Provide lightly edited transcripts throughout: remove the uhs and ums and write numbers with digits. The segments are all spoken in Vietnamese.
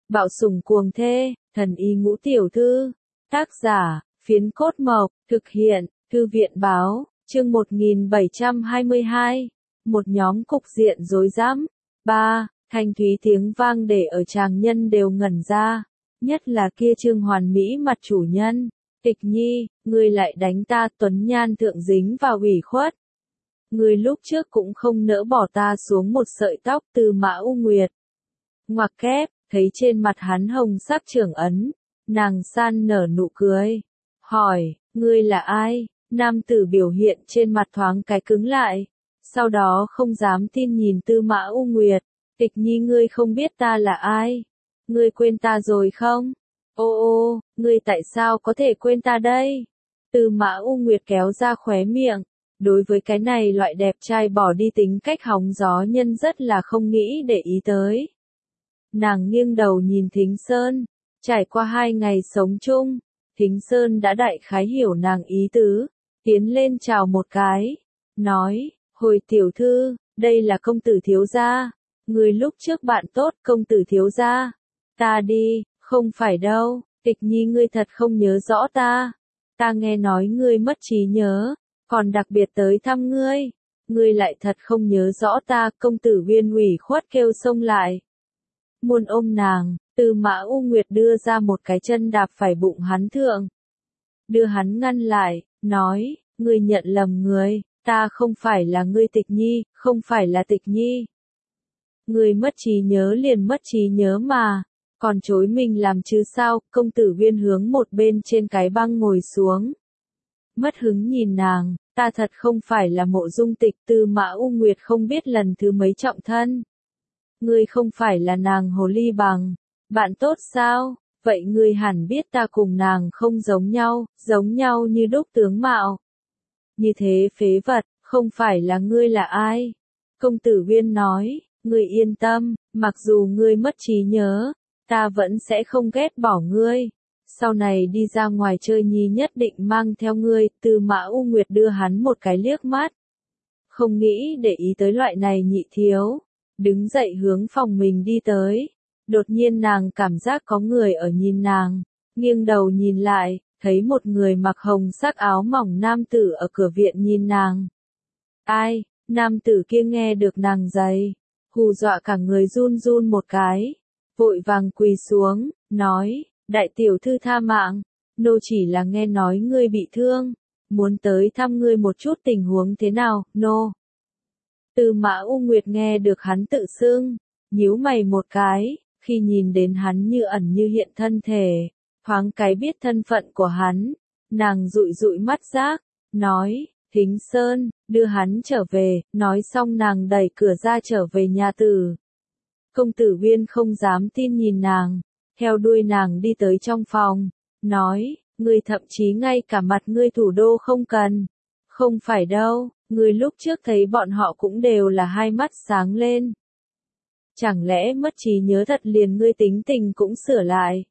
Bạo sủng cuồng thê, thần y ngũ tiểu thư. Tác giả, Phiến Cốt Mộc, thực hiện, Thư viện báo, chương 1722. Một nhóm cục diện rối rắm. 3. Thanh thúy tiếng vang để ở tràng nhân đều ngẩn ra. Nhất là kia Trương hoàn mỹ mặt chủ nhân. Tịch Nhi, ngươi lại đánh ta, tuấn nhan thượng dính vào ủy khuất. Ngươi lúc trước cũng không nỡ bỏ ta xuống một sợi tóc. Từ Mã U Nguyệt. Ngoặc kép, thấy trên mặt hắn hồng sắc trưởng ấn. Nàng san nở nụ cười. Hỏi, ngươi là ai? Nam tử biểu hiện trên mặt thoáng cái cứng lại. Sau đó không dám tin nhìn Tư Mã U Nguyệt. Tịch Nhi, ngươi không biết ta là ai? Ngươi quên ta rồi không? Ô, ngươi tại sao có thể quên ta đây? Tư Mã U Nguyệt kéo ra khóe miệng. Đối với cái này loại đẹp trai bỏ đi tính cách hóng gió nhân rất là không nghĩ để ý tới. Nàng nghiêng đầu nhìn Thính Sơn. Trải qua 2 ngày sống chung, Thính Sơn đã đại khái hiểu nàng ý tứ. Tiến lên chào một cái. Nói, hồi tiểu thư, đây là công tử thiếu gia. Người lúc trước bạn tốt công tử thiếu gia. Ta đi, không phải đâu, Tịch Nhi, ngươi thật không nhớ rõ ta. Ta nghe nói ngươi mất trí nhớ, còn đặc biệt tới thăm ngươi. Ngươi lại thật không nhớ rõ ta. Công tử Uyên ủy khuất kêu xông lại. Muốn ôm nàng, Tư Mã U Nguyệt đưa ra một cái chân đạp phải bụng hắn thượng. Đưa hắn ngăn lại, nói, ngươi nhận lầm người, ta không phải là ngươi Tịch Nhi, không phải là Tịch Nhi. Ngươi mất trí nhớ liền mất trí nhớ mà, còn chối mình làm chứ sao? Công tử Uyên hướng một bên trên cái băng ngồi xuống. Mất hứng nhìn nàng, ta thật không phải là Mộ Dung Tịch. Tư Mã U Nguyệt không biết lần thứ mấy trọng thân. Ngươi không phải là nàng hồ ly bằng, bạn tốt sao? Vậy ngươi hẳn biết ta cùng nàng không giống nhau như đúc tướng mạo. Như thế phế vật, không phải là ngươi là ai? Công tử Uyên nói, ngươi yên tâm, mặc dù ngươi mất trí nhớ, ta vẫn sẽ không ghét bỏ ngươi. Sau này đi ra ngoài chơi Nhi nhất định mang theo ngươi. Tư Mã U Nguyệt đưa hắn một cái liếc mắt. Không nghĩ để ý tới loại này nhị thiếu. Đứng dậy hướng phòng mình đi tới. Đột nhiên nàng cảm giác có người ở nhìn nàng. Nghiêng đầu nhìn lại, thấy một người mặc hồng sắc áo mỏng nam tử ở cửa viện nhìn nàng. Ai? Nam tử kia nghe được nàng giày, hù dọa cả người run run một cái. Vội vàng quỳ xuống, nói, đại tiểu thư tha mạng, nô chỉ là nghe nói ngươi bị thương, muốn tới thăm ngươi một chút tình huống thế nào, nô. Tư Mã U Nguyệt nghe được hắn tự xưng, nhíu mày một cái, khi nhìn đến hắn như ẩn như hiện thân thể, thoáng cái biết thân phận của hắn, nàng dụi dụi mắt giác, nói, Thính Sơn, đưa hắn trở về. Nói xong nàng đẩy cửa ra trở về nhà tử. Công tử Uyên không dám tin nhìn nàng, theo đuôi nàng đi tới trong phòng, nói, ngươi thậm chí ngay cả mặt ngươi thủ đô không cần. Không phải đâu, ngươi lúc trước thấy bọn họ cũng đều là hai mắt sáng lên. Chẳng lẽ mất trí nhớ thật liền ngươi tính tình cũng sửa lại?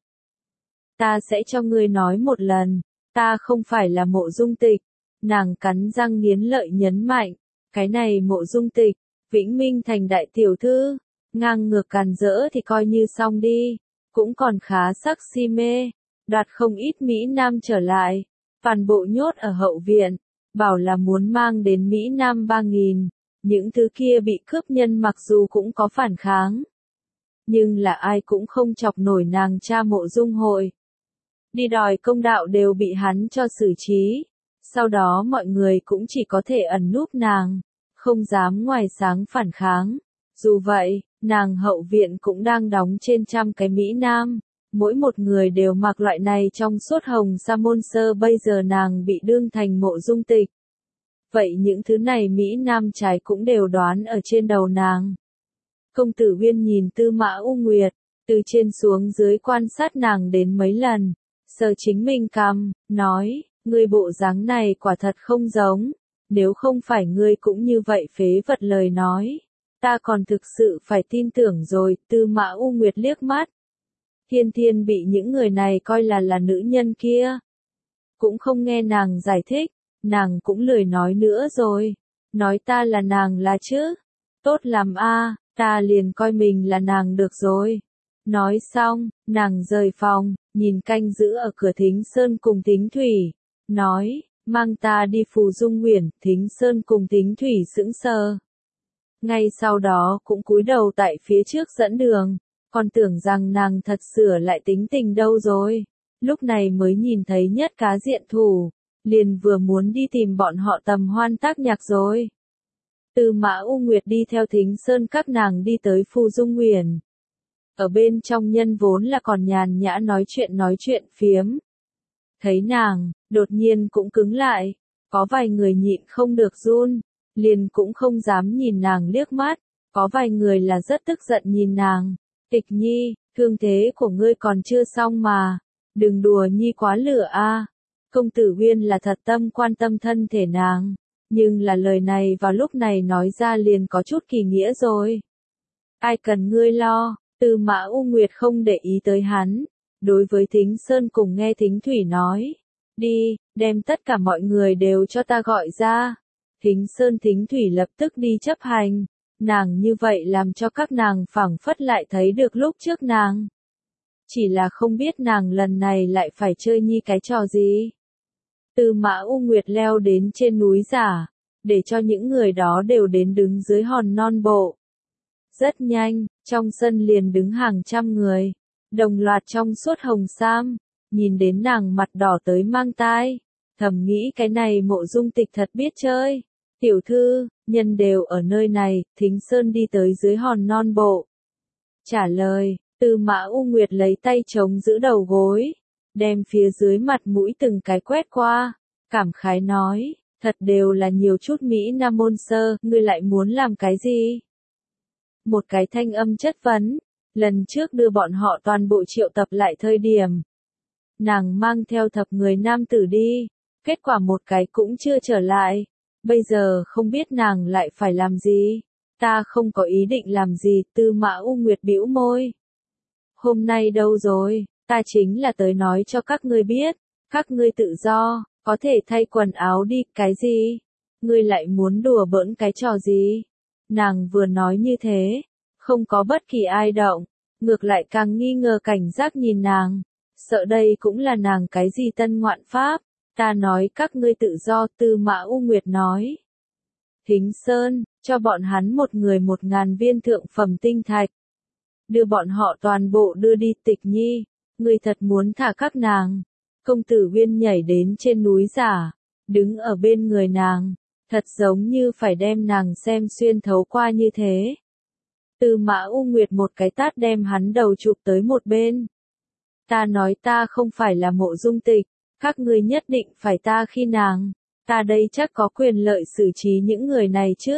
Ta sẽ cho ngươi nói một lần, ta không phải là Mộ Dung Tịch. Nàng cắn răng nghiến lợi nhấn mạnh, cái này Mộ Dung Tịch, Vĩnh Minh thành đại tiểu thư, ngang ngược càn rỡ thì coi như xong đi, cũng còn khá sắc si mê, đoạt không ít Mỹ Nam trở lại, toàn bộ nhốt ở hậu viện, bảo là muốn mang đến Mỹ Nam 3.000, những thứ kia bị cướp nhân mặc dù cũng có phản kháng, nhưng là ai cũng không chọc nổi nàng cha Mộ Dung Hội. Đi đòi công đạo đều bị hắn cho xử trí. Sau đó mọi người cũng chỉ có thể ẩn núp nàng, không dám ngoài sáng phản kháng. Dù vậy, nàng hậu viện cũng đang đóng trên 100 cái Mỹ Nam, mỗi một người đều mặc loại này trong suốt hồng sa môn sơ. Bây giờ nàng bị đương thành Mộ Dung Tịch. Vậy những thứ này Mỹ Nam trái cũng đều đoán ở trên đầu nàng. Công tử Uyên nhìn Tư Mã U Nguyệt, từ trên xuống dưới quan sát nàng đến mấy lần, sờ chính mình cằm, nói, ngươi bộ dáng này quả thật không giống, nếu không phải ngươi cũng như vậy phế vật lời nói, ta còn thực sự phải tin tưởng rồi. Tư Mã U Nguyệt liếc mắt. Thiên Thiên bị những người này coi là nữ nhân kia. Cũng không nghe nàng giải thích, nàng cũng lười nói nữa rồi. Nói ta là nàng là chứ. Tốt lắm a, ta liền coi mình là nàng được rồi. Nói xong, nàng rời phòng, nhìn canh giữ ở cửa Thính Sơn cùng Thính Thủy, nói, mang ta đi Phù Dung Uyển. Thính Sơn cùng Thính Thủy sững sờ. Ngay sau đó cũng cúi đầu tại phía trước dẫn đường, còn tưởng rằng nàng thật sửa lại tính tình đâu rồi. Lúc này mới nhìn thấy Nhất Cá Diện thủ, liền vừa muốn đi tìm bọn họ tầm hoan tác nhạc rồi. Tư Mã U Nguyệt đi theo Thính Sơn các nàng đi tới Phù Dung Uyển. Ở bên trong nhân vốn là còn nhàn nhã nói chuyện phiếm. Thấy nàng, đột nhiên cũng cứng lại, có vài người nhịn không được run, liền cũng không dám nhìn nàng liếc mắt, có vài người là rất tức giận nhìn nàng. Tịch Nhi, thương thế của ngươi còn chưa xong mà, đừng đùa Nhi quá lửa a. Công tử Uyên là thật tâm quan tâm thân thể nàng, nhưng là lời này vào lúc này nói ra liền có chút kỳ nghĩa rồi. Ai cần ngươi lo. Tư Mã U Nguyệt không để ý tới hắn, đối với Thính Sơn cùng nghe Thính Thủy nói, đi, đem tất cả mọi người đều cho ta gọi ra. Thính Sơn Thính Thủy lập tức đi chấp hành, nàng như vậy làm cho các nàng phảng phất lại thấy được lúc trước nàng. Chỉ là không biết nàng lần này lại phải chơi Nhi cái trò gì. Tư Mã U Nguyệt leo đến trên núi giả, để cho những người đó đều đến đứng dưới hòn non bộ. Rất nhanh, trong sân liền đứng hàng trăm người, đồng loạt trong suốt hồng sam, nhìn đến nàng mặt đỏ tới mang tai, thầm nghĩ cái này Mộ Dung Tịch thật biết chơi. Tiểu thư, nhân đều ở nơi này. Thính Sơn đi tới dưới hòn non bộ. Trả lời, Tư Mã U Nguyệt lấy tay chống giữ đầu gối, đem phía dưới mặt mũi từng cái quét qua, cảm khái nói, thật đều là nhiều chút Mỹ Nam môn sơ, ngươi lại muốn làm cái gì? Một cái thanh âm chất vấn, lần trước đưa bọn họ toàn bộ triệu tập lại thời điểm. Nàng mang theo thập người nam tử đi, kết quả một cái cũng chưa trở lại, bây giờ không biết nàng lại phải làm gì. Ta không có ý định làm gì. Tư Mã U Nguyệt bĩu môi. Hôm nay đâu rồi, ta chính là tới nói cho các ngươi biết, các ngươi tự do, có thể thay quần áo đi. Cái gì? Ngươi lại muốn đùa bỡn cái trò gì? Nàng vừa nói như thế, không có bất kỳ ai động, ngược lại càng nghi ngờ cảnh giác nhìn nàng, sợ đây cũng là nàng cái gì tân ngoạn pháp. Ta nói các ngươi tự do. Tư Mã U Nguyệt nói. Thính Sơn, cho bọn hắn một người 1000 viên thượng phẩm tinh thạch. Đưa bọn họ toàn bộ đưa đi. Tịch Nhi, ngươi thật muốn thả các nàng. Công tử Uyên nhảy đến trên núi giả, đứng ở bên người nàng, thật giống như phải đem nàng xem xuyên thấu qua như thế. Tư Mã U Nguyệt một cái tát đem hắn đầu chụp tới một bên. Ta nói ta không phải là Mộ Dung Tịch, các ngươi nhất định phải ta khi nàng, ta đây chắc có quyền lợi xử trí những người này chứ.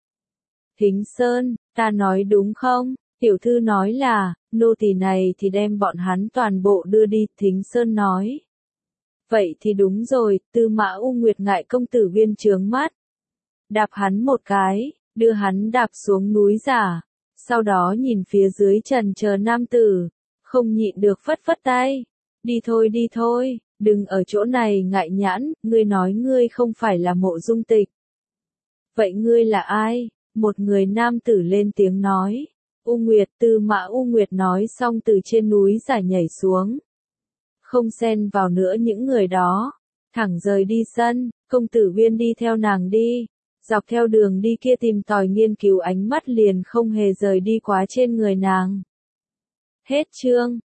Thính Sơn, ta nói đúng không? Tiểu thư nói là, nô tỳ này thì đem bọn hắn toàn bộ đưa đi. Thính Sơn nói. Vậy thì đúng rồi. Tư Mã U Nguyệt ngại công tử Uyên trướng mắt, đạp hắn một cái, đưa hắn đạp xuống núi giả, sau đó nhìn phía dưới trần chờ nam tử, không nhịn được phất phất tay. Đi thôi, đừng ở chỗ này ngại nhãn. Ngươi nói ngươi không phải là Mộ Dung Tịch. Vậy ngươi là ai? Một người nam tử lên tiếng nói. U Nguyệt. Tư Mã U Nguyệt nói xong từ trên núi giả nhảy xuống, không xen vào nữa những người đó, thẳng rời đi sân. Công tử Uyên đi theo nàng đi, dọc theo đường đi kia tìm tòi nghiên cứu, ánh mắt liền không hề rời đi quá trên người nàng. Hết chương.